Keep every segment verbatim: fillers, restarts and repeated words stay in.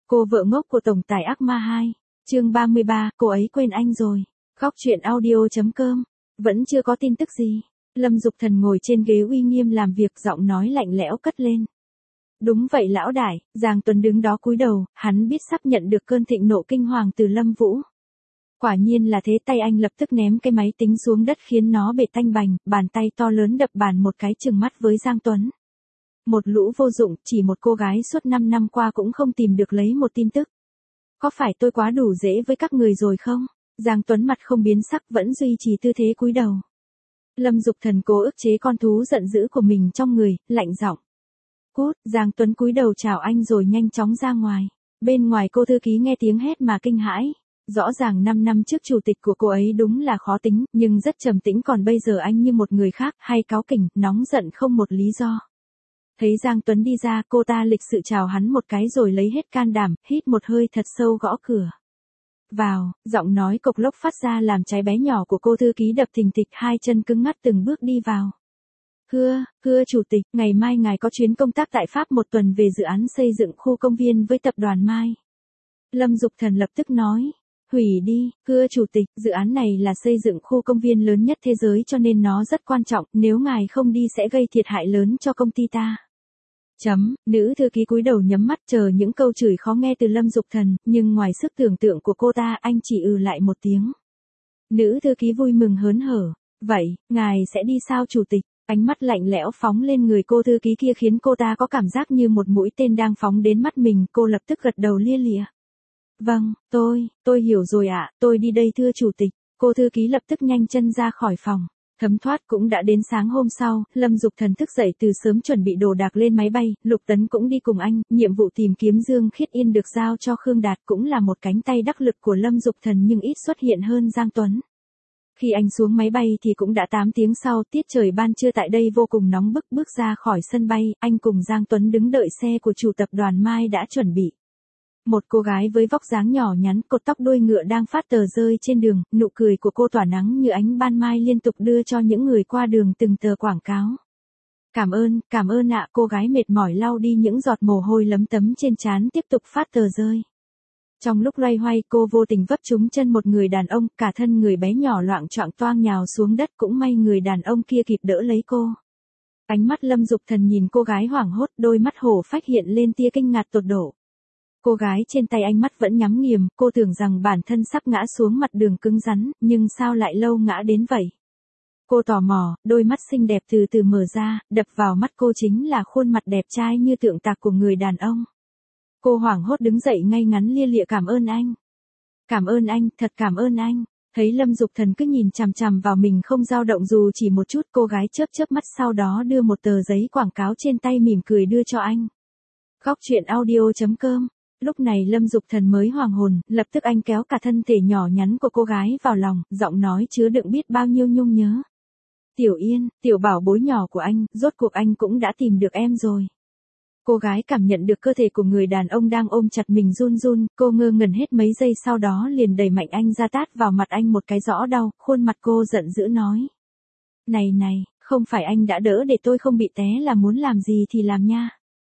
Cô vợ ngốc của tổng tài ác ma hai. Chương ba mươi ba, cô ấy quên anh rồi. Khóc chuyện audio.com. Vẫn chưa có tin tức gì. Lâm Dục Thần ngồi trên ghế uy nghiêm làm việc, giọng nói lạnh lẽo cất lên. Đúng vậy lão đại. Giang Tuấn đứng đó cúi đầu, hắn biết sắp nhận được cơn thịnh nộ kinh hoàng từ Lâm Vũ. Quả nhiên là thế, tay anh lập tức ném cái máy tính xuống đất khiến nó bể tanh bành, bàn tay to lớn đập bàn một cái trừng mắt với Giang Tuấn. Một lũ vô dụng, chỉ một cô gái suốt năm năm qua cũng không tìm được lấy một tin tức. Có phải tôi quá đủ dễ với các người rồi không? Giang Tuấn mặt không biến sắc, vẫn duy trì tư thế cúi đầu. Lâm Dục Thần cố ức chế con thú giận dữ của mình trong người, lạnh giọng. Cút. Giang Tuấn cúi đầu chào anh rồi nhanh chóng ra ngoài. Bên ngoài cô thư ký nghe tiếng hét mà kinh hãi. Rõ ràng năm năm trước chủ tịch của cô ấy đúng là khó tính, nhưng rất trầm tĩnh, còn bây giờ anh như một người khác, hay cáu kỉnh, nóng giận không một lý do. Thấy Giang Tuấn đi ra, cô ta lịch sự chào hắn một cái rồi lấy hết can đảm, hít một hơi thật sâu gõ cửa. Vào. Giọng nói cộc lốc phát ra làm trái bé nhỏ của cô thư ký đập thình thịch, hai chân cứng ngắc từng bước đi vào. Thưa, thưa chủ tịch, ngày mai ngài có chuyến công tác tại Pháp một tuần về dự án xây dựng khu công viên với tập đoàn Mai. Lâm Dục Thần lập tức nói. Hủy đi. Thưa chủ tịch, dự án này là xây dựng khu công viên lớn nhất thế giới cho nên nó rất quan trọng, nếu ngài không đi sẽ gây thiệt hại lớn cho công ty ta. Chấm. Nữ thư ký cúi đầu nhắm mắt chờ những câu chửi khó nghe từ Lâm Dục Thần, nhưng ngoài sức tưởng tượng của cô ta, anh chỉ ừ lại một tiếng. Nữ thư ký vui mừng hớn hở. Vậy, ngài sẽ đi sao chủ tịch? Ánh mắt lạnh lẽo phóng lên người cô thư ký kia khiến cô ta có cảm giác như một mũi tên đang phóng đến mắt mình, cô lập tức gật đầu lia lịa. Vâng, tôi, tôi hiểu rồi ạ, tôi đi đây thưa chủ tịch. Cô thư ký lập tức nhanh chân ra khỏi phòng. Thấm thoát cũng đã đến sáng hôm sau, Lâm Dục Thần thức dậy từ sớm chuẩn bị đồ đạc lên máy bay, Lục Tấn cũng đi cùng anh, nhiệm vụ tìm kiếm Dương Khiết Yên được giao cho Khương Đạt, cũng là một cánh tay đắc lực của Lâm Dục Thần nhưng ít xuất hiện hơn Giang Tuấn. Khi anh xuống máy bay thì cũng đã tám tiếng sau, tiết trời ban trưa tại đây vô cùng nóng bức, bước ra khỏi sân bay, anh cùng Giang Tuấn đứng đợi xe của chủ tập đoàn Mai đã chuẩn bị. Một cô gái với vóc dáng nhỏ nhắn, cột tóc đuôi ngựa đang phát tờ rơi trên đường, nụ cười của cô tỏa nắng như ánh ban mai liên tục đưa cho những người qua đường từng tờ quảng cáo. Cảm ơn, cảm ơn ạ, cô gái mệt mỏi lau đi những giọt mồ hôi lấm tấm trên trán tiếp tục phát tờ rơi. Trong lúc loay hoay cô vô tình vấp trúng chân một người đàn ông, cả thân người bé nhỏ loạng choạng toang nhào xuống đất, cũng may người đàn ông kia kịp đỡ lấy cô. Ánh mắt Lâm Dục Thần nhìn cô gái hoảng hốt, đôi mắt hổ phách hiện lên tia kinh ngạc tột độ. Cô gái trên tay ánh mắt vẫn nhắm nghiền, cô tưởng rằng bản thân sắp ngã xuống mặt đường cứng rắn, nhưng sao lại lâu ngã đến vậy? Cô tò mò, đôi mắt xinh đẹp từ từ mở ra, đập vào mắt cô chính là khuôn mặt đẹp trai như tượng tạc của người đàn ông. Cô hoảng hốt đứng dậy ngay ngắn lia lịa cảm ơn anh. Cảm ơn anh, thật cảm ơn anh. Thấy Lâm Dục Thần cứ nhìn chằm chằm vào mình không dao động dù chỉ một chút, cô gái chớp chớp mắt sau đó đưa một tờ giấy quảng cáo trên tay mỉm cười đưa cho anh. Khóc chuyện audio.com. Lúc này Lâm Dục Thần mới hoàn hồn, lập tức anh kéo cả thân thể nhỏ nhắn của cô gái vào lòng, giọng nói chứa đựng biết bao nhiêu nhung nhớ. Tiểu Yên, tiểu bảo bối nhỏ của anh, rốt cuộc anh cũng đã tìm được em rồi. Cô gái cảm nhận được cơ thể của người đàn ông đang ôm chặt mình run run, cô ngơ ngẩn hết mấy giây sau đó liền đẩy mạnh anh ra tát vào mặt anh một cái rõ đau, khuôn mặt cô giận dữ nói. Này này, không phải anh đã đỡ để tôi không bị té là muốn làm gì thì làm nha.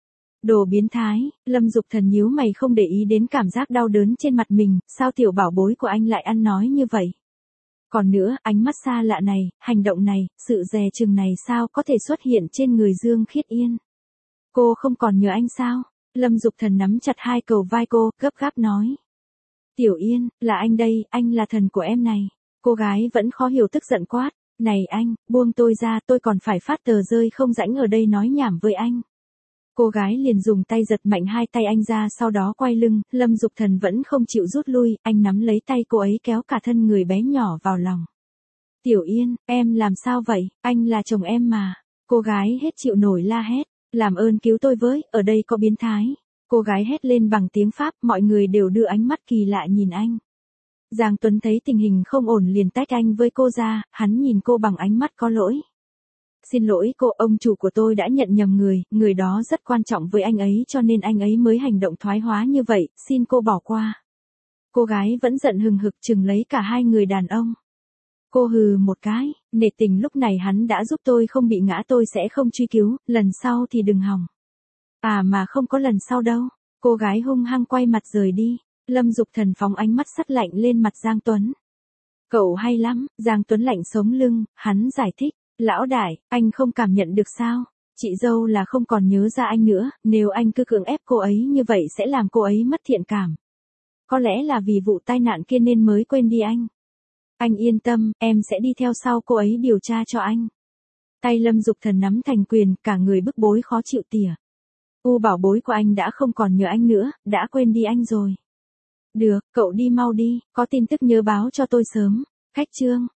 Đồ biến thái. Lâm Dục Thần nhíu mày không để ý đến cảm giác đau đớn trên mặt mình, sao tiểu bảo bối của anh lại ăn nói như vậy? Còn nữa, ánh mắt xa lạ này, hành động này, sự dè chừng này sao có thể xuất hiện trên người Dương Khiết Yên? Cô không còn nhớ anh sao? Lâm Dục Thần nắm chặt hai cầu vai cô, gấp gáp nói. Tiểu Yên, là anh đây, anh là thần của em này. Cô gái vẫn khó hiểu tức giận quát. Này anh, buông tôi ra, tôi còn phải phát tờ rơi không rãnh ở đây nói nhảm với anh. Cô gái liền dùng tay giật mạnh hai tay anh ra sau đó quay lưng, Lâm Dục Thần vẫn không chịu rút lui, anh nắm lấy tay cô ấy kéo cả thân người bé nhỏ vào lòng. Tiểu Yên, em làm sao vậy, anh là chồng em mà. Cô gái hết chịu nổi la hét, làm ơn cứu tôi với, ở đây có biến thái. Cô gái hét lên bằng tiếng Pháp, mọi người đều đưa ánh mắt kỳ lạ nhìn anh. Giang Tuấn thấy tình hình không ổn liền tách anh với cô ra, hắn nhìn cô bằng ánh mắt có lỗi. Xin lỗi cô, ông chủ của tôi đã nhận nhầm người, người đó rất quan trọng với anh ấy cho nên anh ấy mới hành động thoái hóa như vậy, xin cô bỏ qua. Cô gái vẫn giận hừng hực chừng lấy cả hai người đàn ông. Cô hừ một cái, nể tình lúc này hắn đã giúp tôi không bị ngã tôi sẽ không truy cứu, lần sau thì đừng hòng. À mà không có lần sau đâu. Cô gái hung hăng quay mặt rời đi. Lâm Dục Thần phóng ánh mắt sắt lạnh lên mặt Giang Tuấn. Cậu hay lắm, Giang Tuấn lạnh sống lưng, hắn giải thích. Lão đại, anh không cảm nhận được sao? Chị dâu là không còn nhớ ra anh nữa, nếu anh cứ cưỡng ép cô ấy như vậy sẽ làm cô ấy mất thiện cảm. Có lẽ là vì vụ tai nạn kia nên mới quên đi anh. Anh yên tâm, em sẽ đi theo sau cô ấy điều tra cho anh. Tay Lâm Dục Thần nắm thành quyền, cả người bức bối khó chịu tỉa. U bảo bối của anh đã không còn nhớ anh nữa, đã quên đi anh rồi. Được, cậu đi mau đi, có tin tức nhớ báo cho tôi sớm. Khách Trương.